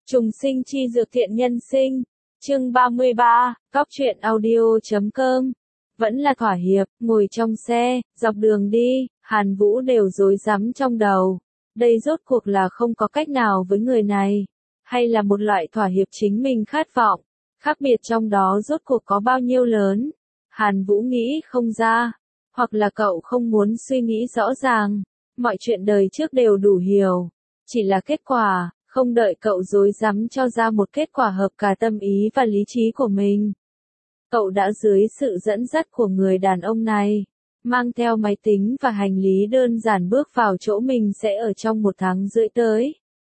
Trùng sinh chi dược thiện nhân sinh. Chương 33, Cóc truyện audio.com. Vẫn là thỏa hiệp, ngồi trong xe, dọc đường đi, Hàn Vũ đều rối rắm trong đầu. Đây rốt cuộc là không có cách nào với người này, hay là một loại thỏa hiệp chính mình khát vọng, khác biệt trong đó rốt cuộc có bao nhiêu lớn. Hàn Vũ nghĩ không ra, hoặc là cậu không muốn suy nghĩ rõ ràng, mọi chuyện đời trước đều đủ hiểu, chỉ là kết quả, không đợi cậu rối rắm cho ra một kết quả hợp cả tâm ý và lý trí của mình. Cậu đã dưới sự dẫn dắt của người đàn ông này, mang theo máy tính và hành lý đơn giản bước vào chỗ mình sẽ ở trong 1 tháng rưỡi tới.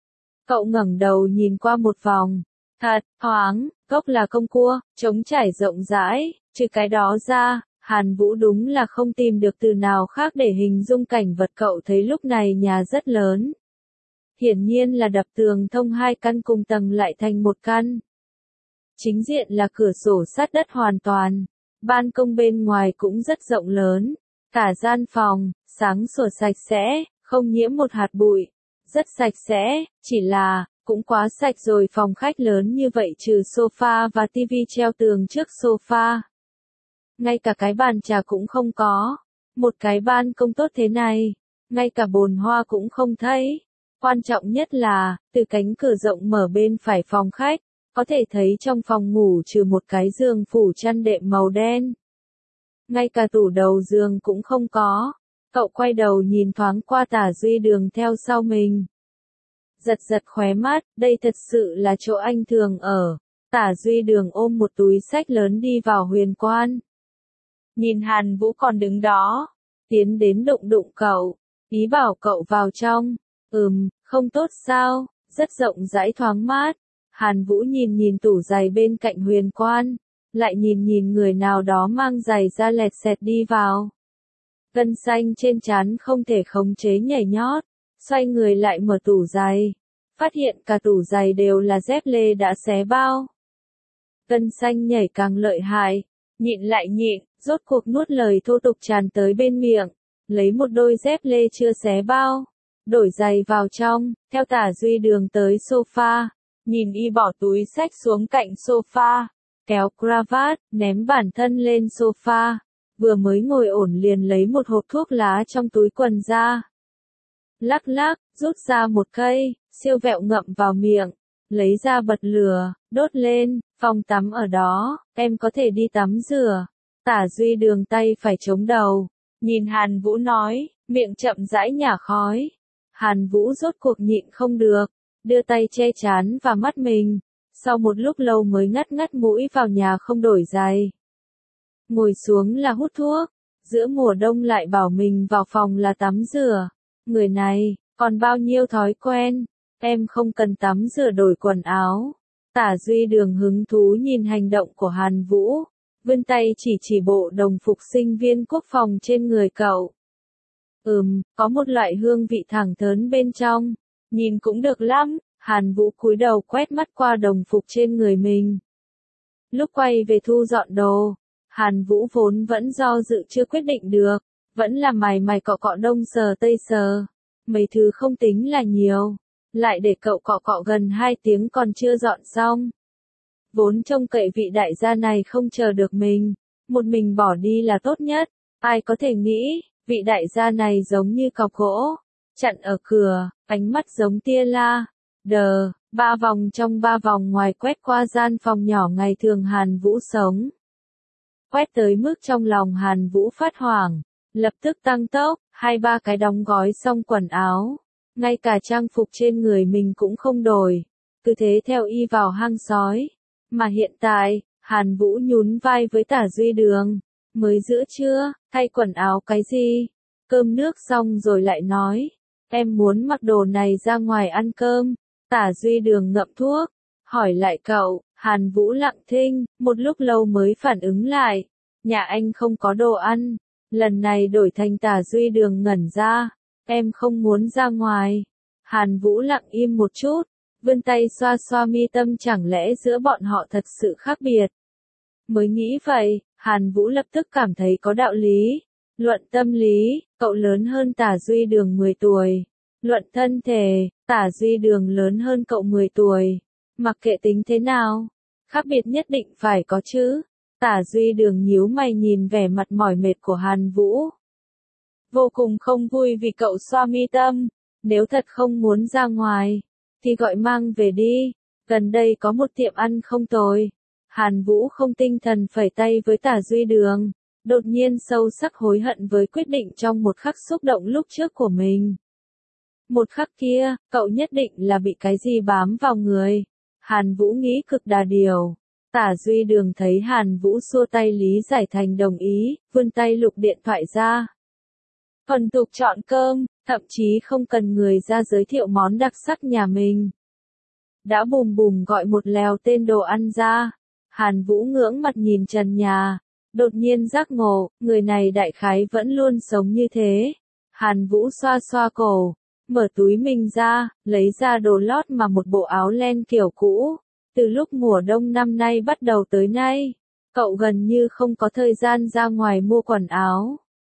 Cậu ngẩng đầu nhìn qua một vòng, thật thoáng, gốc là công cua, trống trải rộng rãi, trừ cái đó ra, Hàn Vũ đúng là không tìm được từ nào khác để hình dung cảnh vật cậu thấy lúc này. Nhà rất lớn. Hiển nhiên là đập tường thông 2 căn cùng tầng lại thành 1 căn. Chính diện là cửa sổ sát đất hoàn toàn, ban công bên ngoài cũng rất rộng lớn, cả gian phòng, sáng sủa sạch sẽ, không nhiễm một hạt bụi, rất sạch sẽ, chỉ là, cũng quá sạch rồi. Phòng khách lớn như vậy trừ sofa và tivi treo tường trước sofa, ngay cả cái bàn trà cũng không có, một cái ban công tốt thế này, ngay cả bồn hoa cũng không thấy. Quan trọng nhất là, từ cánh cửa rộng mở bên phải phòng khách, có thể thấy trong phòng ngủ trừ một cái giường phủ chăn đệm màu đen, ngay cả tủ đầu giường cũng không có. Cậu quay đầu nhìn thoáng qua Tả Duy Đường theo sau mình, giật giật khóe mắt, đây thật sự là chỗ anh thường ở. Tả Duy Đường ôm một túi xách lớn đi vào huyền quan. Nhìn Hàn Vũ còn đứng đó, tiến đến đụng đụng cậu, ý bảo cậu vào trong. Không tốt sao, rất rộng rãi thoáng mát. Hàn Vũ nhìn nhìn tủ giày bên cạnh huyền quan, lại nhìn nhìn người nào đó mang giày da lẹt xẹt đi vào. Gân xanh trên trán không thể khống chế nhảy nhót, xoay người lại mở tủ giày, phát hiện cả tủ giày đều là dép lê đã xé bao. Gân xanh nhảy càng lợi hại, nhịn lại nhịn, rốt cuộc nuốt lời thô tục tràn tới bên miệng, lấy một đôi dép lê chưa xé bao, đổi giày vào trong, theo Tả Duy Đường tới sofa, nhìn y bỏ túi xách xuống cạnh sofa, kéo cravat, ném bản thân lên sofa, vừa mới ngồi ổn liền lấy một hộp thuốc lá trong túi quần ra. Lắc lắc, rút ra một cây, siêu vẹo ngậm vào miệng, lấy ra bật lửa, đốt lên, phòng tắm ở đó, em có thể đi tắm rửa. Tả Duy Đường tay phải chống đầu, nhìn Hàn Vũ nói, miệng chậm rãi nhả khói. Hàn Vũ rốt cuộc nhịn không được, đưa tay che trán và mắt mình, sau một lúc lâu mới ngắt ngắt mũi vào nhà không đổi giày. Ngồi xuống là hút thuốc, giữa mùa đông lại bảo mình vào phòng là tắm rửa. Người này, còn bao nhiêu thói quen, em không cần tắm rửa đổi quần áo. Tả Duy Đường hứng thú nhìn hành động của Hàn Vũ, vươn tay chỉ bộ đồng phục sinh viên quốc phòng trên người cậu. Có một loại hương vị thẳng thớn bên trong, nhìn cũng được lắm. Hàn Vũ cúi đầu quét mắt qua đồng phục trên người mình. Lúc quay về thu dọn đồ, Hàn Vũ vốn vẫn do dự chưa quyết định được, vẫn là mày cọ cọ đông sờ tây sờ, mấy thứ không tính là nhiều, lại để cậu cọ cọ gần 2 tiếng còn chưa dọn xong. Vốn trông cậy vị đại gia này không chờ được mình, một mình bỏ đi là tốt nhất, ai có thể nghĩ, vị đại gia này giống như cọc gỗ, chặn ở cửa, ánh mắt giống tia la. 3 vòng trong 3 vòng ngoài quét qua gian phòng nhỏ ngày thường Hàn Vũ sống. Quét tới mức trong lòng Hàn Vũ phát hoảng, lập tức tăng tốc, 2-3 cái đóng gói xong quần áo, ngay cả trang phục trên người mình cũng không đổi, cứ thế theo y vào hang sói. Mà hiện tại, Hàn Vũ nhún vai với Tả Duy Đường, mới giữa trưa, thay quần áo cái gì? Cơm nước xong rồi lại nói, em muốn mặc đồ này ra ngoài ăn cơm. Tả Duy Đường ngậm thuốc, hỏi lại cậu. Hàn Vũ lặng thinh, một lúc lâu mới phản ứng lại, nhà anh không có đồ ăn. Lần này đổi thành Tả Duy Đường ngẩn ra, em không muốn ra ngoài. Hàn Vũ lặng im một chút, vươn tay xoa xoa mi tâm, chẳng lẽ giữa bọn họ thật sự khác biệt. Mới nghĩ vậy, Hàn Vũ lập tức cảm thấy có đạo lý. Luận tâm lý, cậu lớn hơn Tả Duy Đường 10 tuổi. Luận thân thể, Tả Duy Đường lớn hơn cậu 10 tuổi. Mặc kệ tính thế nào, khác biệt nhất định phải có chứ. Tả Duy Đường nhíu mày nhìn vẻ mặt mỏi mệt của Hàn Vũ. Vô cùng không vui vì cậu xoa mi tâm, nếu thật không muốn ra ngoài, thì gọi mang về đi, gần đây có một tiệm ăn không tồi. Hàn Vũ không tinh thần phẩy tay với Tả Duy Đường, đột nhiên sâu sắc hối hận với quyết định trong một khắc xúc động lúc trước của mình. Một khắc kia, cậu nhất định là bị cái gì bám vào người. Hàn Vũ nghĩ cực đà điều. Tả Duy Đường thấy Hàn Vũ xua tay Lý Giải Thành đồng ý, vươn tay lục điện thoại ra. Thuần thục chọn cơm, thậm chí không cần người ra giới thiệu món đặc sắc nhà mình. Đã bùm bùm gọi một lèo tên đồ ăn ra. Hàn Vũ ngưỡng mặt nhìn trần nhà, đột nhiên giác ngộ, người này đại khái vẫn luôn sống như thế. Hàn Vũ xoa xoa cổ, mở túi mình ra, lấy ra đồ lót mà một bộ áo len kiểu cũ. Từ lúc mùa đông năm nay bắt đầu tới nay, cậu gần như không có thời gian ra ngoài mua quần áo.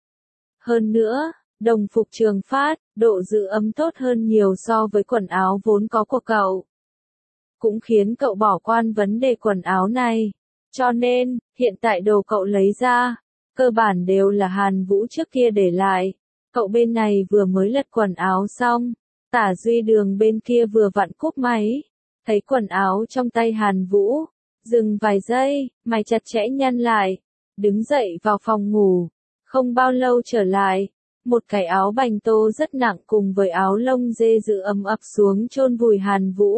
Hơn nữa, đồng phục Trường Phát, độ giữ ấm tốt hơn nhiều so với quần áo vốn có của cậu. Cũng khiến cậu bỏ quan vấn đề quần áo này. Cho nên, hiện tại đồ cậu lấy ra, cơ bản đều là Hàn Vũ trước kia để lại. Cậu bên này vừa mới lật quần áo xong, Tả Duy Đường bên kia vừa vặn cúp máy. Thấy quần áo trong tay Hàn Vũ, dừng vài giây, mày chặt chẽ nhăn lại, đứng dậy vào phòng ngủ. Không bao lâu trở lại, một cái áo bành tô rất nặng cùng với áo lông dê giữ ấm ập xuống chôn vùi Hàn Vũ.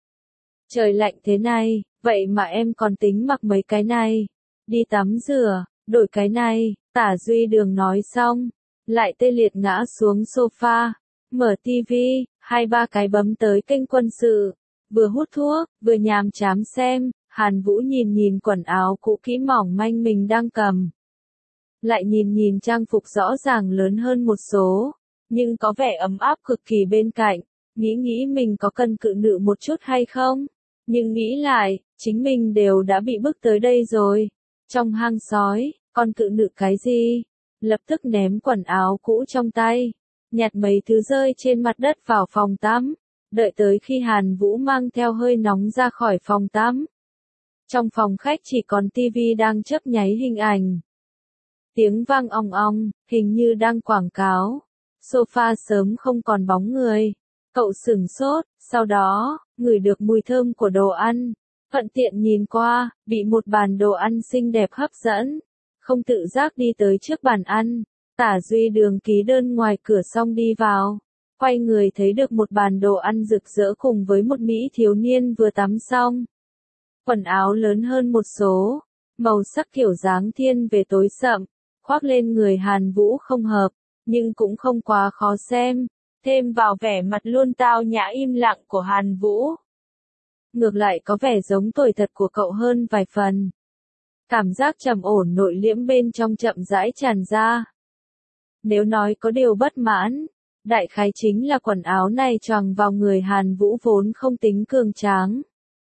Trời lạnh thế này, vậy mà em còn tính mặc mấy cái này. Đi tắm rửa, đổi cái này, Tả Duy Đường nói xong, lại tê liệt ngã xuống sofa, mở tivi, 2-3 cái bấm tới kênh quân sự, vừa hút thuốc, vừa nhàm chán xem. Hàn Vũ nhìn nhìn quần áo cũ kỹ mỏng manh mình đang cầm. Lại nhìn nhìn trang phục rõ ràng lớn hơn một số, nhưng có vẻ ấm áp cực kỳ bên cạnh, nghĩ mình có cần cự nữ một chút hay không? Nhưng nghĩ lại, chính mình đều đã bị bức tới đây rồi. Trong hang sói, còn cự nữ cái gì? Lập tức ném quần áo cũ trong tay, nhặt mấy thứ rơi trên mặt đất vào phòng tắm, đợi tới khi Hàn Vũ mang theo hơi nóng ra khỏi phòng tắm. Trong phòng khách chỉ còn tivi đang chớp nháy hình ảnh. Tiếng vang ong ong, hình như đang quảng cáo. Sofa sớm không còn bóng người. Cậu sửng sốt, sau đó, ngửi được mùi thơm của đồ ăn. Thuận tiện nhìn qua, bị một bàn đồ ăn xinh đẹp hấp dẫn. Không tự giác đi tới trước bàn ăn. Tả Duy Đường ký đơn ngoài cửa xong đi vào. Quay người thấy được một bàn đồ ăn rực rỡ cùng với một mỹ thiếu niên vừa tắm xong. Quần áo lớn hơn một số, màu sắc kiểu dáng thiên về tối sậm, khoác lên người Hàn Vũ không hợp, nhưng cũng không quá khó xem, thêm vào vẻ mặt luôn tao nhã im lặng của Hàn Vũ. Ngược lại có vẻ giống tuổi thật của cậu hơn vài phần. Cảm giác trầm ổn nội liễm bên trong chậm rãi tràn ra. Nếu nói có điều bất mãn, đại khái chính là quần áo này choàng vào người Hàn Vũ vốn không tính cường tráng.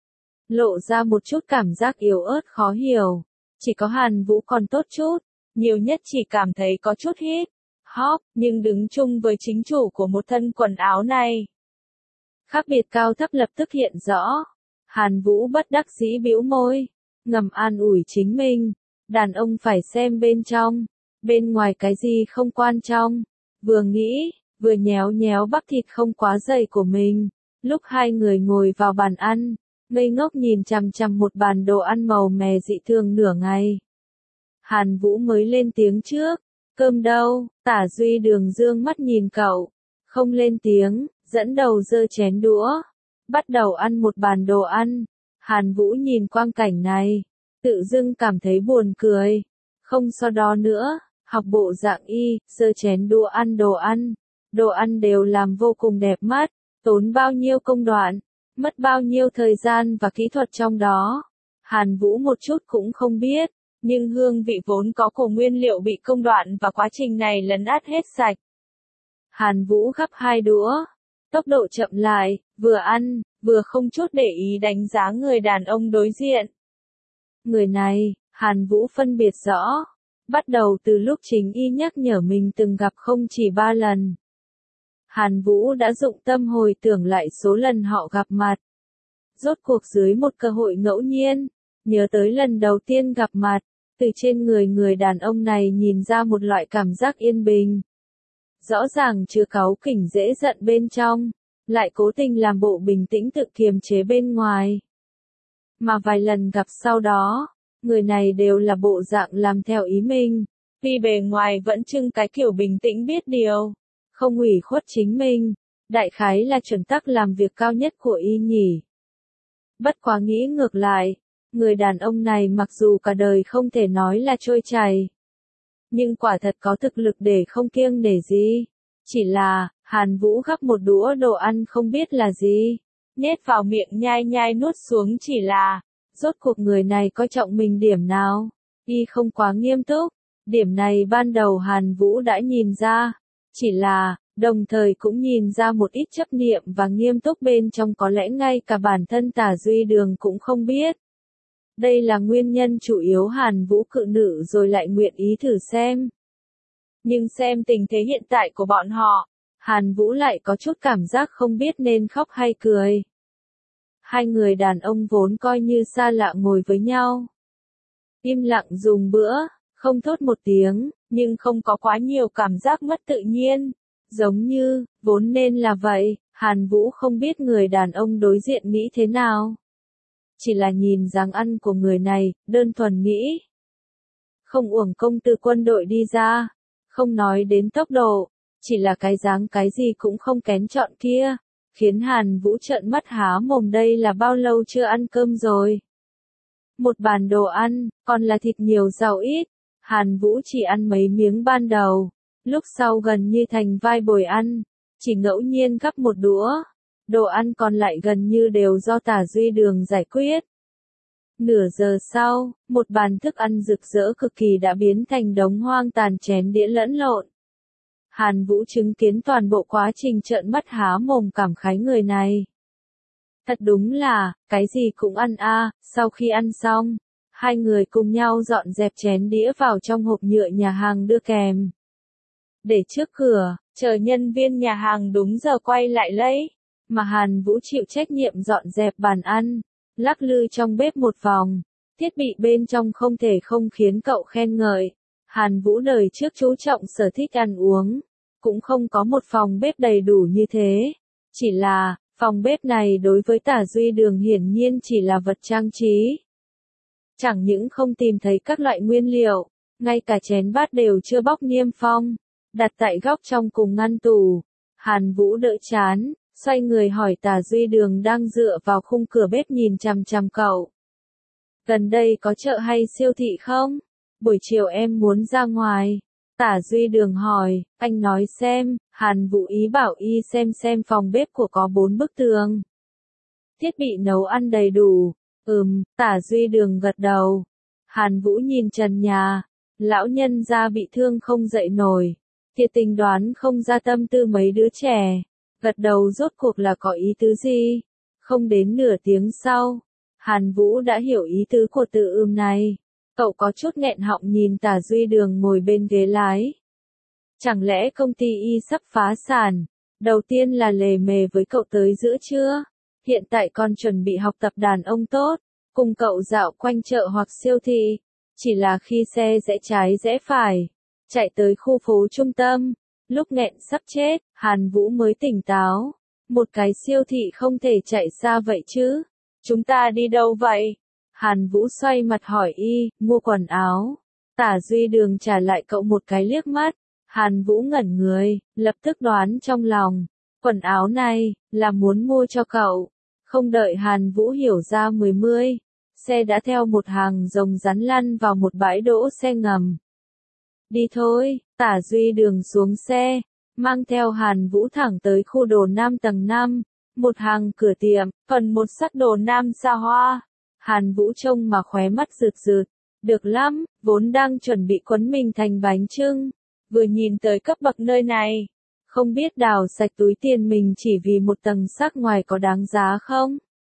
Lộ ra một chút cảm giác yếu ớt khó hiểu. Chỉ có Hàn Vũ còn tốt chút, nhiều nhất chỉ cảm thấy có chút hít hop, nhưng đứng chung với chính chủ của một thân quần áo này. Khác biệt cao thấp lập tức hiện rõ. Hàn Vũ bất đắc dĩ bĩu môi, ngầm an ủi chính mình. Đàn ông phải xem bên trong, bên ngoài cái gì không quan trọng. Vừa nghĩ, vừa nhéo nhéo bắp thịt không quá dày của mình. Lúc hai người ngồi vào bàn ăn, ngây ngốc nhìn chằm chằm một bàn đồ ăn màu mè dị thường nửa ngày. Hàn Vũ mới lên tiếng trước, cơm đâu? Tả Duy Đường dương mắt nhìn cậu, không lên tiếng, dẫn đầu giơ chén đũa, bắt đầu ăn một bàn đồ ăn. Hàn Vũ nhìn quang cảnh này, tự dưng cảm thấy buồn cười, không so đo nữa, học bộ dạng y, giơ chén đũa ăn đồ ăn đều làm vô cùng đẹp mắt, tốn bao nhiêu công đoạn, mất bao nhiêu thời gian và kỹ thuật trong đó. Hàn Vũ một chút cũng không biết, nhưng hương vị vốn có của nguyên liệu bị công đoạn và quá trình này lấn át hết sạch. Hàn Vũ gắp hai đũa, tốc độ chậm lại, vừa ăn, vừa không chút để ý đánh giá người đàn ông đối diện. Người này, Hàn Vũ phân biệt rõ, bắt đầu từ lúc chính y nhắc nhở mình từng gặp không chỉ 3 lần. Hàn Vũ đã dụng tâm hồi tưởng lại số lần họ gặp mặt. Rốt cuộc dưới một cơ hội ngẫu nhiên, nhớ tới lần đầu tiên gặp mặt, từ trên người đàn ông này nhìn ra một loại cảm giác yên bình. Rõ ràng chứa cáu kỉnh dễ giận bên trong, lại cố tình làm bộ bình tĩnh tự kiềm chế bên ngoài. Mà vài lần gặp sau đó, người này đều là bộ dạng làm theo ý mình, vì bề ngoài vẫn trưng cái kiểu bình tĩnh biết điều, không ủy khuất chính mình, đại khái là chuẩn tắc làm việc cao nhất của y nhỉ. Bất quá nghĩ ngược lại, người đàn ông này mặc dù cả đời không thể nói là trôi chảy, nhưng quả thật có thực lực để không kiêng nể gì. Chỉ là, Hàn Vũ gắp một đũa đồ ăn không biết là gì, nhét vào miệng nhai nhai nuốt xuống chỉ là, rốt cuộc người này coi trọng mình điểm nào, y không quá nghiêm túc, điểm này ban đầu Hàn Vũ đã nhìn ra, chỉ là, đồng thời cũng nhìn ra một ít chấp niệm và nghiêm túc bên trong có lẽ ngay cả bản thân Tả Duy Đường cũng không biết. Đây là nguyên nhân chủ yếu Hàn Vũ cự nữ rồi lại nguyện ý thử xem. Nhưng xem tình thế hiện tại của bọn họ, Hàn Vũ lại có chút cảm giác không biết nên khóc hay cười. Hai người đàn ông vốn coi như xa lạ ngồi với nhau. Im lặng dùng bữa, không thốt một tiếng, nhưng không có quá nhiều cảm giác mất tự nhiên. Giống như, vốn nên là vậy, Hàn Vũ không biết người đàn ông đối diện nghĩ thế nào. Chỉ là nhìn dáng ăn của người này, đơn thuần nghĩ. Không uổng công từ quân đội đi ra, không nói đến tốc độ, chỉ là cái dáng cái gì cũng không kén chọn kia, khiến Hàn Vũ trợn mắt há mồm đây là bao lâu chưa ăn cơm rồi. Một bàn đồ ăn, còn là thịt nhiều rau ít, Hàn Vũ chỉ ăn mấy miếng ban đầu, lúc sau gần như thành vai bồi ăn, chỉ ngẫu nhiên gắp một đũa. Đồ ăn còn lại gần như đều do Tả Duy Đường giải quyết. Nửa giờ sau, một bàn thức ăn rực rỡ cực kỳ đã biến thành đống hoang tàn chén đĩa lẫn lộn. Hàn Vũ chứng kiến toàn bộ quá trình trợn mắt há mồm cảm khái người này. Thật đúng là, cái gì cũng ăn a. Sau khi ăn xong, hai người cùng nhau dọn dẹp chén đĩa vào trong hộp nhựa nhà hàng đưa kèm. Để trước cửa, chờ nhân viên nhà hàng đúng giờ quay lại lấy. Mà Hàn Vũ chịu trách nhiệm dọn dẹp bàn ăn, lắc lư trong bếp một vòng, thiết bị bên trong không thể không khiến cậu khen ngợi. Hàn Vũ đời trước chú trọng sở thích ăn uống, cũng không có một phòng bếp đầy đủ như thế. Chỉ là, phòng bếp này đối với Tả Duy Đường hiển nhiên chỉ là vật trang trí. Chẳng những không tìm thấy các loại nguyên liệu, ngay cả chén bát đều chưa bóc niêm phong, đặt tại góc trong cùng ngăn tủ. Hàn Vũ đỡ chán, xoay người hỏi Tả Duy Đường đang dựa vào khung cửa bếp nhìn chằm chằm cậu. Gần đây có chợ hay siêu thị không? Buổi chiều em muốn ra ngoài. Tả Duy Đường hỏi, anh nói xem. Hàn Vũ ý bảo y xem phòng bếp của có 4 bức tường. Thiết bị nấu ăn đầy đủ. Tả Duy Đường gật đầu. Hàn Vũ nhìn trần nhà. Lão nhân gia bị thương không dậy nổi. Thiệt tình đoán không ra tâm tư mấy đứa trẻ. Gật đầu rốt cuộc là có ý tứ gì? Không đến nửa tiếng sau, Hàn Vũ đã hiểu ý tứ của từ này. Cậu có chút nghẹn họng nhìn Tả Duy Đường ngồi bên ghế lái. Chẳng lẽ công ty y sắp phá sản? Đầu tiên là lề mề với cậu tới giữa trưa. Hiện tại còn chuẩn bị học tập đàn ông tốt, cùng cậu dạo quanh chợ hoặc siêu thị. Chỉ là khi xe rẽ trái rẽ phải, chạy tới khu phố trung tâm. Lúc nghẹn sắp chết, Hàn Vũ mới tỉnh táo. Một cái siêu thị không thể chạy xa vậy chứ. Chúng ta đi đâu vậy? Hàn Vũ xoay mặt hỏi y, mua quần áo. Tả Duy Đường trả lại cậu một cái liếc mắt. Hàn Vũ ngẩn người, lập tức đoán trong lòng. Quần áo này, là muốn mua cho cậu. Không đợi Hàn Vũ hiểu ra mươi, xe đã theo một hàng rồng rắn lăn vào một bãi đỗ xe ngầm. Đi thôi, Tả Duy Đường xuống xe, mang theo Hàn Vũ thẳng tới khu đồ nam tầng 5, một hàng cửa tiệm, phần một sắc đồ nam xa hoa. Hàn Vũ trông mà khóe mắt rực rực, được lắm, vốn đang chuẩn bị quấn mình thành bánh chưng, vừa nhìn tới cấp bậc nơi này, không biết đào sạch túi tiền mình chỉ vì một tầng sắc ngoài có đáng giá không?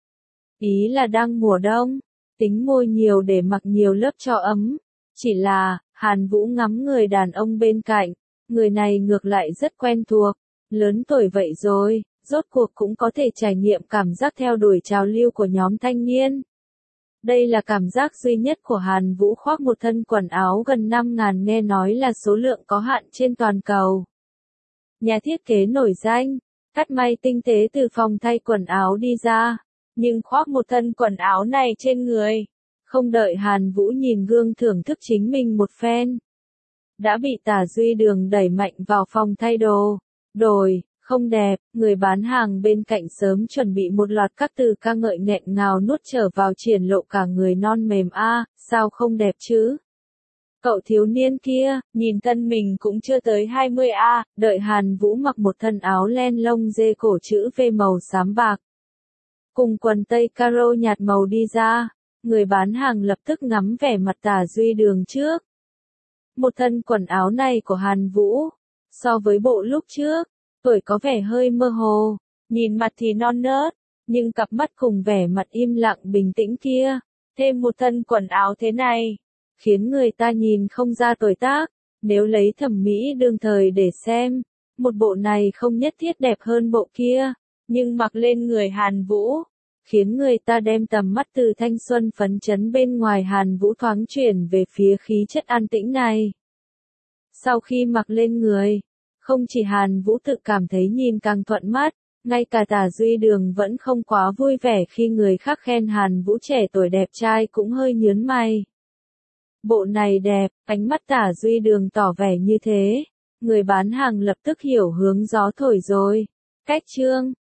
Ý là đang mùa đông, tính mua nhiều để mặc nhiều lớp cho ấm, chỉ là, Hàn Vũ ngắm người đàn ông bên cạnh, người này ngược lại rất quen thuộc, lớn tuổi vậy rồi, rốt cuộc cũng có thể trải nghiệm cảm giác theo đuổi trào lưu của nhóm thanh niên. Đây là cảm giác duy nhất của Hàn Vũ khoác một thân quần áo gần 5.000 nghe nói là số lượng có hạn trên toàn cầu. Nhà thiết kế nổi danh, cắt may tinh tế từ phòng thay quần áo đi ra, nhưng khoác một thân quần áo này trên người. Không đợi Hàn Vũ nhìn gương thưởng thức chính mình một phen, đã bị Tả Duy Đường đẩy mạnh vào phòng thay đồ. Đổi, không đẹp, người bán hàng bên cạnh sớm chuẩn bị một loạt các từ ca ngợi nghẹn ngào nuốt trở vào triển lộ cả người non mềm sao không đẹp chứ? Cậu thiếu niên kia, nhìn thân mình cũng chưa tới 20 đợi Hàn Vũ mặc một thân áo len lông dê cổ chữ V màu xám bạc. Cùng quần tây caro nhạt màu đi ra, người bán hàng lập tức ngắm vẻ mặt Tả Duy Đường trước. Một thân quần áo này của Hàn Vũ, so với bộ lúc trước, tuổi có vẻ hơi mơ hồ, nhìn mặt thì non nớt, nhưng cặp mắt cùng vẻ mặt im lặng bình tĩnh kia, thêm một thân quần áo thế này, khiến người ta nhìn không ra tuổi tác. Nếu lấy thẩm mỹ đương thời để xem, một bộ này không nhất thiết đẹp hơn bộ kia, nhưng mặc lên người Hàn Vũ, khiến người ta đem tầm mắt từ thanh xuân phấn chấn bên ngoài Hàn Vũ thoáng chuyển về phía khí chất an tĩnh này. Sau khi mặc lên người, không chỉ Hàn Vũ tự cảm thấy nhìn càng thuận mắt, ngay cả Tả Duy Đường vẫn không quá vui vẻ khi người khác khen Hàn Vũ trẻ tuổi đẹp trai cũng hơi nhướng mày. Bộ này đẹp, ánh mắt Tả Duy Đường tỏ vẻ như thế, người bán hàng lập tức hiểu hướng gió thổi rồi. Cách chương